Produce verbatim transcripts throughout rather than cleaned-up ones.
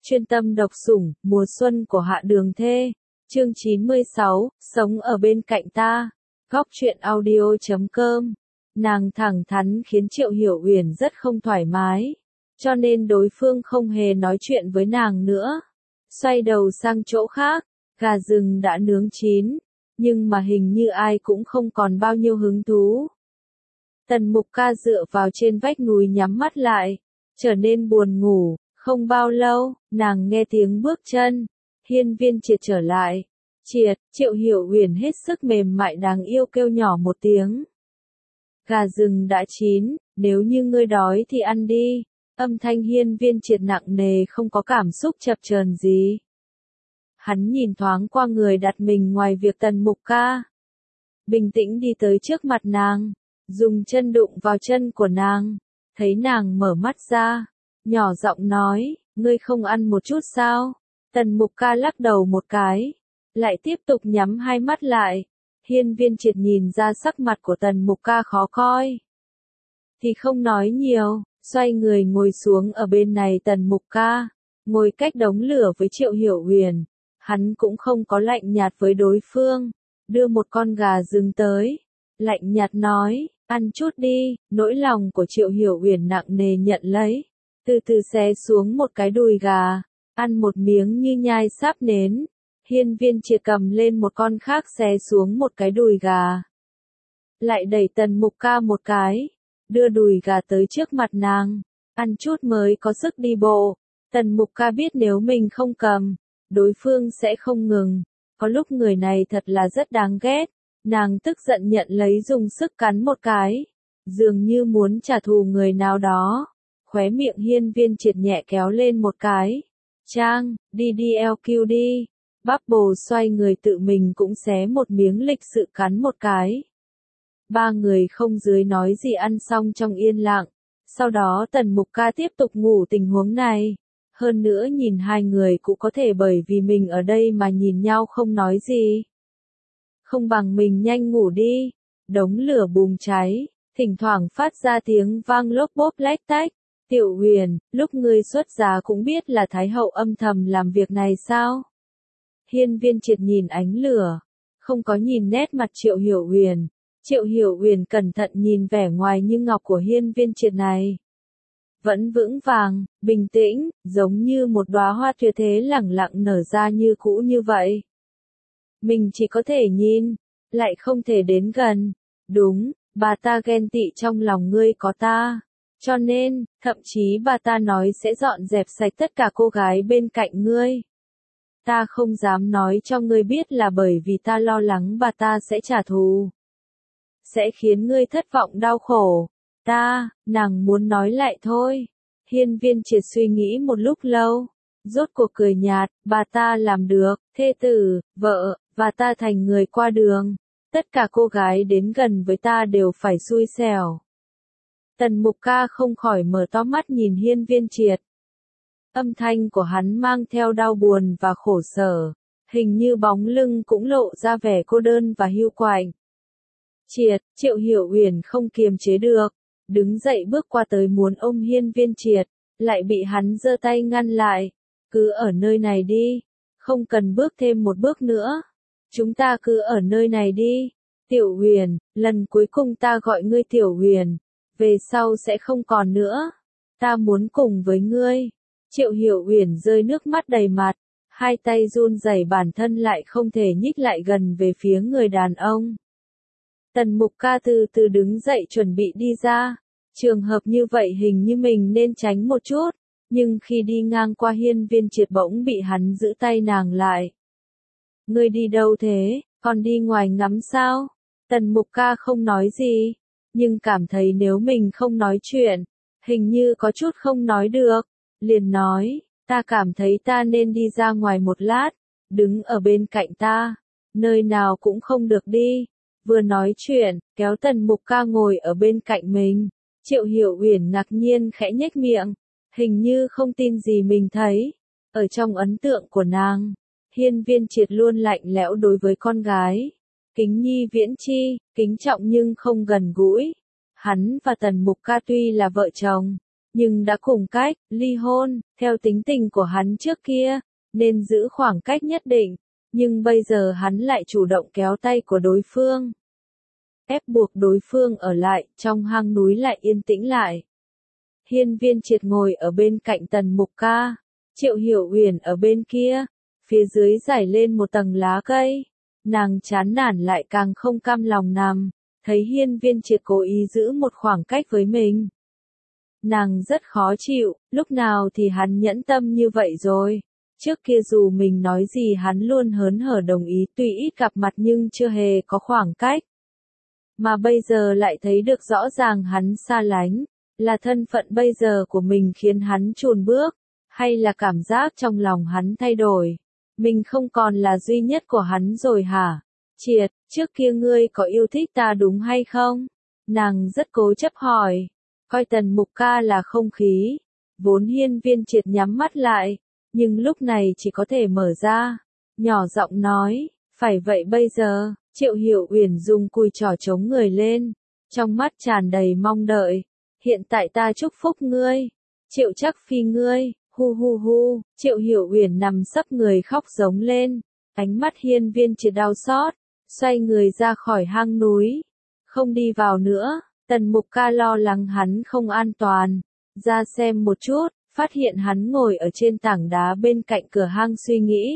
chuyên tâm độc sủng, mùa xuân của Hạ Đường Thê. Chương chín mươi sáu, sống ở bên cạnh ta. Góc truyện audio chấm com. Nàng thẳng thắn khiến Triệu Hiểu Uyển rất không thoải mái, cho nên đối phương không hề nói chuyện với nàng nữa. Xoay đầu sang chỗ khác, gà rừng đã nướng chín, nhưng mà hình như ai cũng không còn bao nhiêu hứng thú. Tần Mục Ca dựa vào trên vách núi nhắm mắt lại, trở nên buồn ngủ. Không bao lâu, nàng nghe tiếng bước chân. Hiên Viên Triệt trở lại. Triệt, Triệu Hiểu Uyển hết sức mềm mại đáng yêu kêu nhỏ một tiếng. Gà rừng đã chín, nếu như ngươi đói thì ăn đi. Âm thanh Hiên Viên Triệt nặng nề không có cảm xúc chập chờn gì. Hắn nhìn thoáng qua người đặt mình ngoài việc Tần Mục Ca. Bình tĩnh đi tới trước mặt nàng, dùng chân đụng vào chân của nàng. Thấy nàng mở mắt ra, nhỏ giọng nói, ngươi không ăn một chút sao? Tần Mục Ca lắc đầu một cái, lại tiếp tục nhắm hai mắt lại. Hiên Viên Triệt nhìn ra sắc mặt của Tần Mục Ca khó coi, thì không nói nhiều, xoay người ngồi xuống ở bên này. Tần Mục Ca ngồi cách đống lửa với Triệu Hiểu Uyển, hắn cũng không có lạnh nhạt với đối phương, đưa một con gà rừng tới, lạnh nhạt nói, ăn chút đi. Nỗi lòng của Triệu Hiểu Uyển nặng nề nhận lấy, từ từ xé xuống một cái đùi gà, ăn một miếng như nhai sáp nến. Hiên Viên Triệt cầm lên một con khác xé xuống một cái đùi gà, lại đẩy Tần Mục Ca một cái, đưa đùi gà tới trước mặt nàng, ăn chút mới có sức đi bộ. Tần Mục Ca biết nếu mình không cầm, đối phương sẽ không ngừng. Có lúc người này thật là rất đáng ghét. Nàng tức giận nhận lấy dùng sức cắn một cái, dường như muốn trả thù người nào đó. Khóe miệng Hiên Viên Triệt nhẹ kéo lên một cái. Trang, đi đi eo kiu đi. Bubble xoay người tự mình cũng xé một miếng lịch sự cắn một cái. Ba người không dưới nói gì ăn xong trong yên lặng. Sau đó Tần Mục Ca tiếp tục ngủ tình huống này. Hơn nữa nhìn hai người cũng có thể bởi vì mình ở đây mà nhìn nhau không nói gì. Không bằng mình nhanh ngủ đi. Đống lửa bùng cháy, thỉnh thoảng phát ra tiếng vang lốp bốp lách tách. Tiểu Huyền, lúc ngươi xuất giá cũng biết là Thái hậu âm thầm làm việc này sao? Hiên Viên Triệt nhìn ánh lửa, không có nhìn nét mặt Triệu Hiểu Uyển. Triệu Hiểu Uyển cẩn thận nhìn vẻ ngoài như ngọc của Hiên Viên Triệt này. Vẫn vững vàng, bình tĩnh, giống như một đóa hoa tuyệt thế lẳng lặng nở ra như cũ như vậy. Mình chỉ có thể nhìn, lại không thể đến gần. Đúng, bà ta ghen tị trong lòng ngươi có ta. Cho nên, thậm chí bà ta nói sẽ dọn dẹp sạch tất cả cô gái bên cạnh ngươi. Ta không dám nói cho ngươi biết là bởi vì ta lo lắng bà ta sẽ trả thù, sẽ khiến ngươi thất vọng đau khổ. Ta, nàng muốn nói lại thôi. Hiên Viên Triệt suy nghĩ một lúc lâu, rốt cuộc cười nhạt, bà ta làm được, thê tử, vợ, và ta thành người qua đường. Tất cả cô gái đến gần với ta đều phải xui xẻo. Tần Mục Ca không khỏi mở to mắt nhìn Hiên Viên Triệt. Âm thanh của hắn mang theo đau buồn và khổ sở, hình như bóng lưng cũng lộ ra vẻ cô đơn và hiu quạnh. Triệt, Triệu Hiểu Uyển không kiềm chế được, đứng dậy bước qua tới muốn ôm Hiên Viên Triệt, lại bị hắn giơ tay ngăn lại. Cứ ở nơi này đi, không cần bước thêm một bước nữa. Chúng ta cứ ở nơi này đi. Tiểu Huyền, lần cuối cùng ta gọi ngươi Tiểu Huyền, về sau sẽ không còn nữa. Ta muốn cùng với ngươi. Triệu Hiểu Uyển rơi nước mắt đầy mặt, hai tay run rẩy, bản thân lại không thể nhích lại gần về phía người đàn ông. Tần Mục Ca từ từ đứng dậy chuẩn bị đi ra. Trường hợp như vậy hình như mình nên tránh một chút, nhưng khi đi ngang qua Hiên Viên Triệt bỗng bị hắn giữ tay nàng lại. Ngươi đi đâu thế, còn đi ngoài ngắm sao? Tần Mục Ca không nói gì, nhưng cảm thấy nếu mình không nói chuyện, hình như có chút không nói được. Liền nói, ta cảm thấy ta nên đi ra ngoài một lát, đứng ở bên cạnh ta, nơi nào cũng không được đi. Vừa nói chuyện, kéo Tần Mục Ca ngồi ở bên cạnh mình. Triệu Hiểu Uyển ngạc nhiên khẽ nhếch miệng, hình như không tin gì mình thấy. Ở trong ấn tượng của nàng, Hiên Viên Triệt luôn lạnh lẽo đối với con gái. Kính nhi viễn chi, kính trọng nhưng không gần gũi. Hắn và Tần Mục Ca tuy là vợ chồng, nhưng đã cùng cách, ly hôn, theo tính tình của hắn trước kia, nên giữ khoảng cách nhất định, nhưng bây giờ hắn lại chủ động kéo tay của đối phương, ép buộc đối phương ở lại, trong hang núi lại yên tĩnh lại. Hiên Viên Triệt ngồi ở bên cạnh Tần Mục Ca, Triệu Hiểu Uyển ở bên kia, phía dưới rải lên một tầng lá cây. Nàng chán nản lại càng không cam lòng nằm, thấy Hiên Viên Triệt cố ý giữ một khoảng cách với mình. Nàng rất khó chịu, lúc nào thì hắn nhẫn tâm như vậy rồi. Trước kia dù mình nói gì hắn luôn hớn hở đồng ý, tuy ít gặp mặt nhưng chưa hề có khoảng cách. Mà bây giờ lại thấy được rõ ràng hắn xa lánh, là thân phận bây giờ của mình khiến hắn chùn bước, hay là cảm giác trong lòng hắn thay đổi. Mình không còn là duy nhất của hắn rồi hả? Triệt, trước kia ngươi có yêu thích ta đúng hay không? Nàng rất cố chấp hỏi, coi Tần Mục Ca là không khí. Vốn Hiên Viên Triệt nhắm mắt lại, nhưng lúc này chỉ có thể mở ra, nhỏ giọng nói, phải vậy bây giờ. Triệu Hiểu Uyển dùng cùi trỏ chống người lên, trong mắt tràn đầy mong đợi. Hiện tại ta chúc phúc ngươi, Triệu Chắc Phi ngươi, hu hu hu. Triệu Hiểu Uyển nằm sấp người khóc giống lên, ánh mắt Hiên Viên Triệt đau xót, xoay người ra khỏi hang núi, không đi vào nữa. Tần Mục Ca lo lắng hắn không an toàn, ra xem một chút, phát hiện hắn ngồi ở trên tảng đá bên cạnh cửa hang suy nghĩ,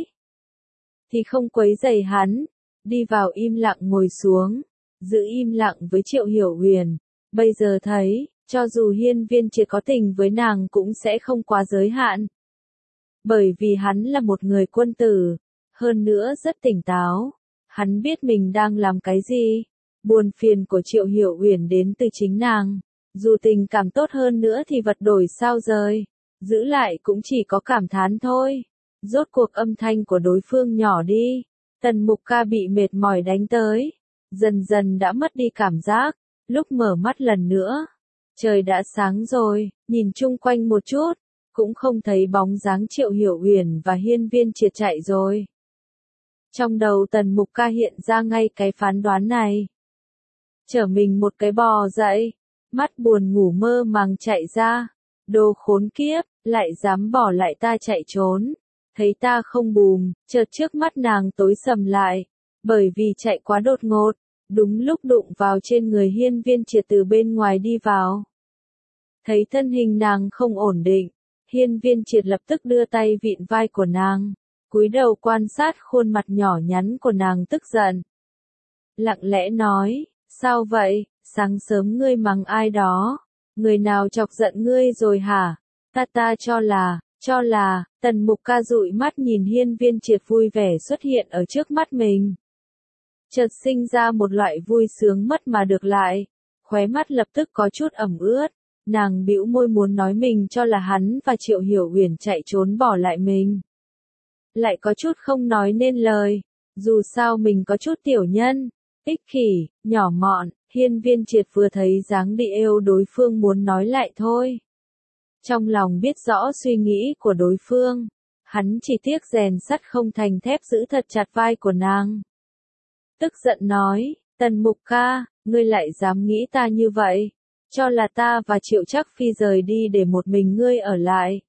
thì không quấy rầy hắn. Đi vào im lặng ngồi xuống, giữ im lặng với Triệu Hiểu Uyển. Bây giờ thấy, cho dù Hiên Viên Triệt có tình với nàng cũng sẽ không quá giới hạn. Bởi vì hắn là một người quân tử, hơn nữa rất tỉnh táo. Hắn biết mình đang làm cái gì. Buồn phiền của Triệu Hiểu Uyển đến từ chính nàng. Dù tình cảm tốt hơn nữa thì vật đổi sao rời. Giữ lại cũng chỉ có cảm thán thôi. Rốt cuộc âm thanh của đối phương nhỏ đi. Tần Mục Ca bị mệt mỏi đánh tới, dần dần đã mất đi cảm giác, lúc mở mắt lần nữa, trời đã sáng rồi, nhìn chung quanh một chút, cũng không thấy bóng dáng Triệu Hiểu Uyển và Hiên Viên Triệt chạy rồi. Trong đầu Tần Mục Ca hiện ra ngay cái phán đoán này. Chở mình một cái bò dậy, mắt buồn ngủ mơ màng chạy ra, đồ khốn kiếp, lại dám bỏ lại ta chạy trốn. Thấy ta không bùm, chợt trước mắt nàng tối sầm lại, bởi vì chạy quá đột ngột, đúng lúc đụng vào trên người Hiên Viên Triệt từ bên ngoài đi vào. Thấy thân hình nàng không ổn định, Hiên Viên Triệt lập tức đưa tay vịn vai của nàng, cúi đầu quan sát khuôn mặt nhỏ nhắn của nàng tức giận. Lặng lẽ nói, sao vậy, sáng sớm ngươi mắng ai đó, người nào chọc giận ngươi rồi hả? Ta ta cho là... Cho là, Tần Mục Ca dụi mắt nhìn Hiên Viên Triệt vui vẻ xuất hiện ở trước mắt mình. Chợt sinh ra một loại vui sướng mất mà được lại, khóe mắt lập tức có chút ẩm ướt, nàng bĩu môi muốn nói mình cho là hắn và Triệu Hiểu Uyển chạy trốn bỏ lại mình. Lại có chút không nói nên lời, dù sao mình có chút tiểu nhân, ích kỷ, nhỏ mọn. Hiên Viên Triệt vừa thấy dáng đi êu đối phương muốn nói lại thôi. Trong lòng biết rõ suy nghĩ của đối phương, hắn chỉ tiếc rèn sắt không thành thép giữ thật chặt vai của nàng. Tức giận nói, Tần Mục Ca, ngươi lại dám nghĩ ta như vậy, cho là ta và Triệu Chắc Phi rời đi để một mình ngươi ở lại.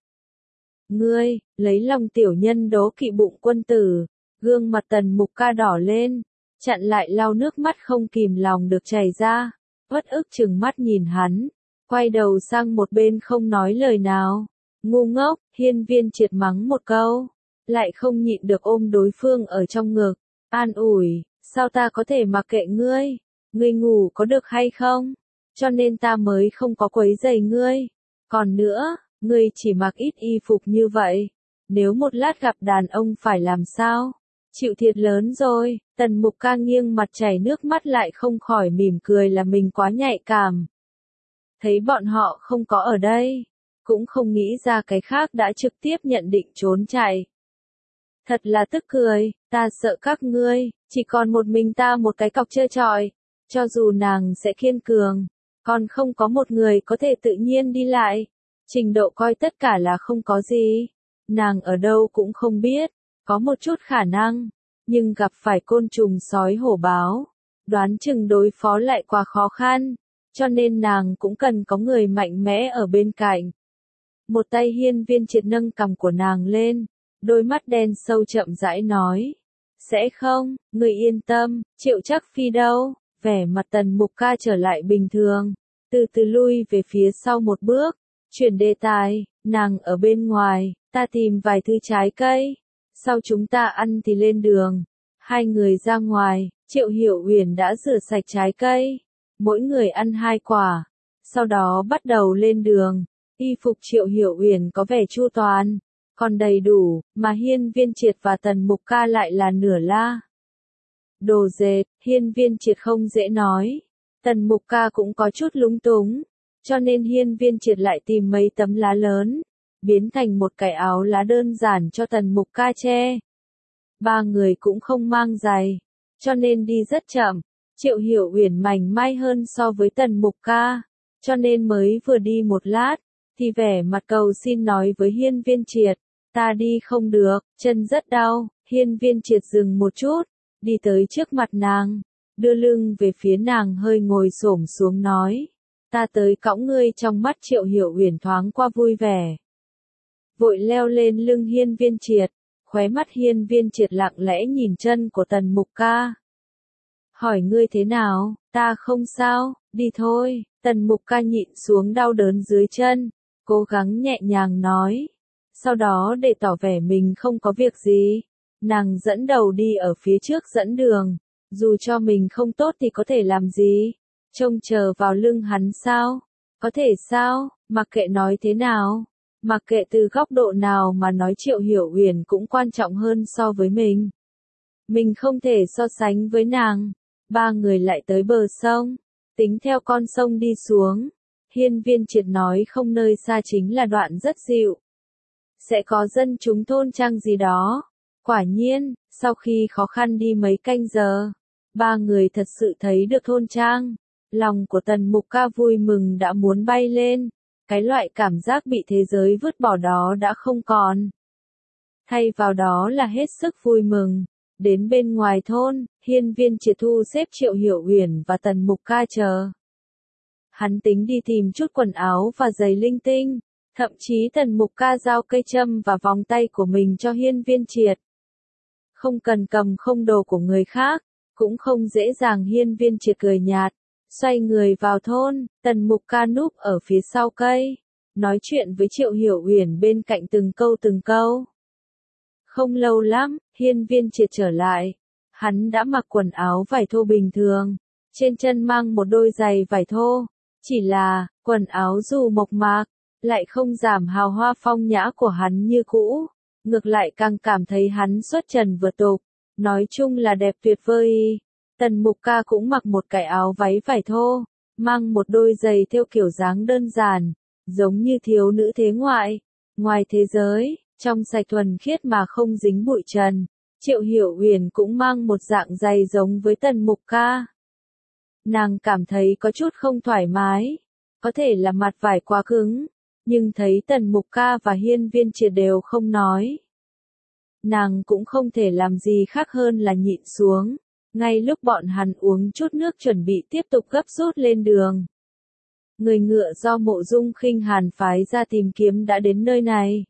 Ngươi, lấy lòng tiểu nhân đố kỵ bụng quân tử, gương mặt Tần Mục Ca đỏ lên, chặn lại lau nước mắt không kìm lòng được chảy ra, uất ức trừng mắt nhìn hắn. Quay đầu sang một bên không nói lời nào. Ngu ngốc, Hiên Viên Triệt mắng một câu, lại không nhịn được ôm đối phương ở trong ngực, an ủi, sao ta có thể mặc kệ ngươi, ngươi ngủ có được hay không, cho nên ta mới không có quấy rầy ngươi. Còn nữa, ngươi chỉ mặc ít y phục như vậy, nếu một lát gặp đàn ông phải làm sao? Chịu thiệt lớn rồi. Tần Mục Ca nghiêng mặt chảy nước mắt lại không khỏi mỉm cười là mình quá nhạy cảm. Thấy bọn họ không có ở đây, cũng không nghĩ ra cái khác đã trực tiếp nhận định trốn chạy. Thật là tức cười, ta sợ các ngươi, chỉ còn một mình ta một cái cọc trơ trọi, cho dù nàng sẽ kiên cường, còn không có một người có thể tự nhiên đi lại. Trình độ coi tất cả là không có gì, nàng ở đâu cũng không biết, có một chút khả năng, nhưng gặp phải côn trùng sói hổ báo, đoán chừng đối phó lại quá khó khăn. Cho nên nàng cũng cần có người mạnh mẽ ở bên cạnh. Một tay Hiên Viên Triệt nâng cằm của nàng lên, đôi mắt đen sâu chậm rãi nói. Sẽ không, người yên tâm, Triệu Chắc Phi đâu? Vẻ mặt Tần Mục Ca trở lại bình thường, từ từ lui về phía sau một bước, chuyển đề tài, nàng ở bên ngoài, ta tìm vài thứ trái cây, sau chúng ta ăn thì lên đường. Hai người ra ngoài, Triệu Hiểu Uyển đã rửa sạch trái cây, mỗi người ăn hai quả, sau đó bắt đầu lên đường. Y phục Triệu Hiểu Uyển có vẻ chu toàn, còn đầy đủ, mà Hiên Viên Triệt và Tần Mục Ca lại là nửa la. Đồ dệt, Hiên Viên Triệt không dễ nói, Tần Mục Ca cũng có chút lúng túng, cho nên Hiên Viên Triệt lại tìm mấy tấm lá lớn, biến thành một cái áo lá đơn giản cho Tần Mục Ca che. Ba người cũng không mang giày, cho nên đi rất chậm. Triệu Hiểu Uyển mảnh mai hơn so với Tần Mục Ca, cho nên mới vừa đi một lát, thì vẻ mặt cầu xin nói với Hiên Viên Triệt, ta đi không được, chân rất đau. Hiên Viên Triệt dừng một chút, đi tới trước mặt nàng, đưa lưng về phía nàng hơi ngồi xổm xuống nói, ta tới cõng ngươi. Trong mắt Triệu Hiểu Uyển thoáng qua vui vẻ, vội leo lên lưng Hiên Viên Triệt, khóe mắt Hiên Viên Triệt lặng lẽ nhìn chân của Tần Mục Ca. Hỏi ngươi thế nào, ta không sao, đi thôi. Tần Mục Ca nhịn xuống đau đớn dưới chân, cố gắng nhẹ nhàng nói. Sau đó để tỏ vẻ mình không có việc gì, nàng dẫn đầu đi ở phía trước dẫn đường, dù cho mình không tốt thì có thể làm gì, trông chờ vào lưng hắn sao, có thể sao, mặc kệ nói thế nào, mặc kệ từ góc độ nào mà nói Triệu Hiểu Uyển cũng quan trọng hơn so với mình. Mình không thể so sánh với nàng. Ba người lại tới bờ sông, tính theo con sông đi xuống. Hiên Viên Triệt nói không nơi xa chính là đoạn rất dịu, sẽ có dân chúng thôn trang gì đó. Quả nhiên, sau khi khó khăn đi mấy canh giờ, ba người thật sự thấy được thôn trang. Lòng của Tần Mục Ca vui mừng đã muốn bay lên, cái loại cảm giác bị thế giới vứt bỏ đó đã không còn. Thay vào đó là hết sức vui mừng. Đến bên ngoài thôn, Hiên Viên Triệt thu xếp Triệu Hiểu Uyển và Tần Mục Ca chờ. Hắn tính đi tìm chút quần áo và giày linh tinh, thậm chí Tần Mục Ca giao cây châm và vòng tay của mình cho Hiên Viên Triệt. Không cần cầm không đồ của người khác, cũng không dễ dàng. Hiên Viên Triệt cười nhạt, xoay người vào thôn. Tần Mục Ca núp ở phía sau cây, nói chuyện với Triệu Hiểu Uyển bên cạnh từng câu từng câu. Không lâu lắm, Hiên Viên Triệt trở lại. Hắn đã mặc quần áo vải thô bình thường, trên chân mang một đôi giày vải thô. Chỉ là, quần áo dù mộc mạc, lại không giảm hào hoa phong nhã của hắn như cũ. Ngược lại càng cảm thấy hắn xuất trần vượt tục. Nói chung là đẹp tuyệt vời. Tần Mục Ca cũng mặc một cái áo váy vải thô, mang một đôi giày theo kiểu dáng đơn giản, giống như thiếu nữ thế ngoại. Ngoài thế giới, trong sạch thuần khiết mà không dính bụi trần. Triệu Hiểu Uyển cũng mang một dạng giày giống với Tần Mục Ca. Nàng cảm thấy có chút không thoải mái, có thể là mặt vải quá cứng, nhưng thấy Tần Mục Ca và Hiên Viên Triệt đều không nói. Nàng cũng không thể làm gì khác hơn là nhịn xuống, ngay lúc bọn hắn uống chút nước chuẩn bị tiếp tục gấp rút lên đường. Người ngựa do Mộ Dung Khinh Hàn phái ra tìm kiếm đã đến nơi này.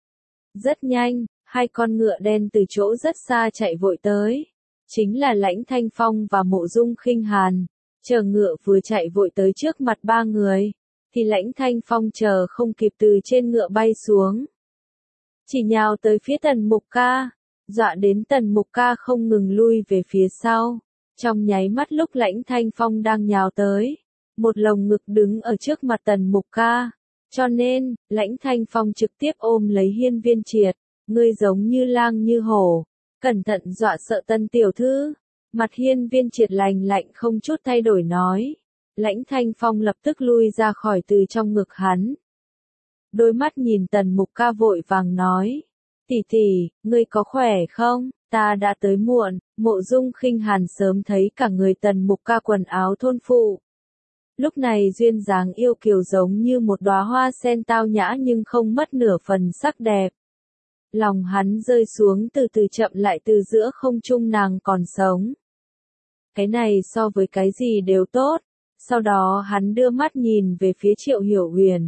Rất nhanh, hai con ngựa đen từ chỗ rất xa chạy vội tới. Chính là Lãnh Thanh Phong và Mộ Dung Khinh Hàn. Chờ ngựa vừa chạy vội tới trước mặt ba người, thì Lãnh Thanh Phong chờ không kịp từ trên ngựa bay xuống. Chỉ nhào tới phía Tần Mục Ca, dọa đến Tần Mục Ca không ngừng lui về phía sau. Trong nháy mắt lúc Lãnh Thanh Phong đang nhào tới, một lồng ngực đứng ở trước mặt Tần Mục Ca. Cho nên, Lãnh Thanh Phong trực tiếp ôm lấy Hiên Viên Triệt, ngươi giống như lang như hổ, cẩn thận dọa sợ Tần tiểu thư. Mặt Hiên Viên Triệt lành lạnh không chút thay đổi nói. Lãnh Thanh Phong lập tức lui ra khỏi từ trong ngực hắn. Đôi mắt nhìn Tần Mục Ca vội vàng nói, tỷ tỷ, ngươi có khỏe không? Ta đã tới muộn. Mộ Dung Khinh Hàn sớm thấy cả người Tần Mục Ca quần áo thôn phụ. Lúc này duyên dáng yêu kiều giống như một đóa hoa sen tao nhã nhưng không mất nửa phần sắc đẹp. Lòng hắn rơi xuống từ từ chậm lại từ giữa không trung nàng còn sống. Cái này so với cái gì đều tốt. Sau đó hắn đưa mắt nhìn về phía Triệu Hiểu Uyển,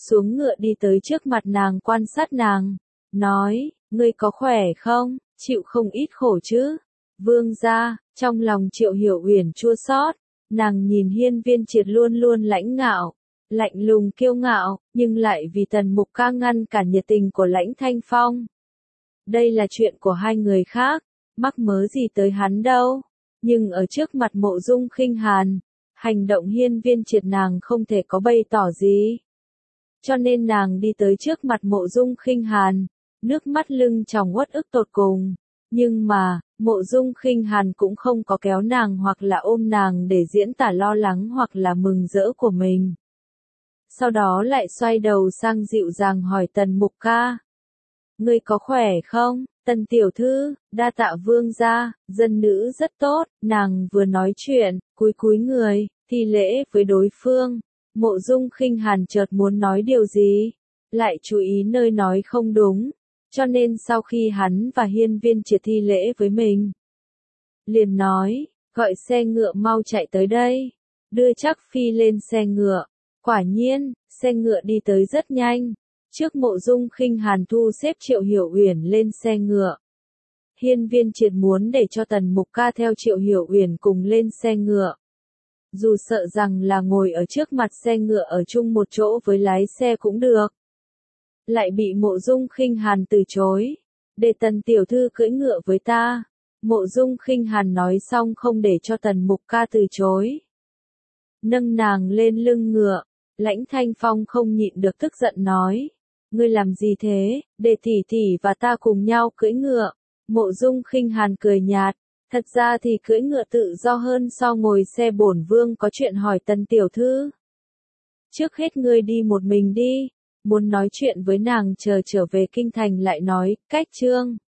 xuống ngựa đi tới trước mặt nàng quan sát nàng, nói, ngươi có khỏe không, chịu không ít khổ chứ? Vương gia, trong lòng Triệu Hiểu Uyển chua xót, nàng nhìn Hiên Viên Triệt luôn luôn lãnh ngạo, lạnh lùng kiêu ngạo, nhưng lại vì Tần Mục Ca ngăn cản nhiệt tình của Lãnh Thanh Phong. Đây là chuyện của hai người khác, mắc mớ gì tới hắn đâu, nhưng ở trước mặt Mộ Dung Khinh Hàn, hành động Hiên Viên Triệt nàng không thể có bày tỏ gì. Cho nên nàng đi tới trước mặt Mộ Dung Khinh Hàn, nước mắt lưng tròng uất ức tột cùng. Nhưng mà, Mộ Dung Khinh Hàn cũng không có kéo nàng hoặc là ôm nàng để diễn tả lo lắng hoặc là mừng rỡ của mình. Sau đó lại xoay đầu sang dịu dàng hỏi Tần Mục Ca. Ngươi có khỏe không, Tần tiểu thư, đa tạ vương gia, dân nữ rất tốt, nàng vừa nói chuyện, cúi cúi người, thi lễ với đối phương. Mộ Dung Khinh Hàn chợt muốn nói điều gì, lại chú ý nơi nói không đúng. Cho nên sau khi hắn và Hiên Viên Triệt thi lễ với mình, liền nói, gọi xe ngựa mau chạy tới đây, đưa Trác Phi lên xe ngựa. Quả nhiên, xe ngựa đi tới rất nhanh, trước Mộ Dung Khinh Hàn thu xếp Triệu Hiểu Uyển lên xe ngựa. Hiên Viên Triệt muốn để cho Tần Mục Ca theo Triệu Hiểu Uyển cùng lên xe ngựa. Dù sợ rằng là ngồi ở trước mặt xe ngựa ở chung một chỗ với lái xe cũng được. Lại bị Mộ Dung Khinh Hàn từ chối. Để Tần tiểu thư cưỡi ngựa với ta. Mộ Dung Khinh Hàn nói xong không để cho Tần Mục Ca từ chối. Nâng nàng lên lưng ngựa. Lãnh Thanh Phong không nhịn được tức giận nói. Ngươi làm gì thế, để tỷ tỷ và ta cùng nhau cưỡi ngựa. Mộ Dung Khinh Hàn cười nhạt. Thật ra thì cưỡi ngựa tự do hơn so ngồi xe bổn vương có chuyện hỏi Tần tiểu thư. Trước hết ngươi đi một mình đi. Muốn nói chuyện với nàng chờ trở về kinh thành lại nói, cách chương.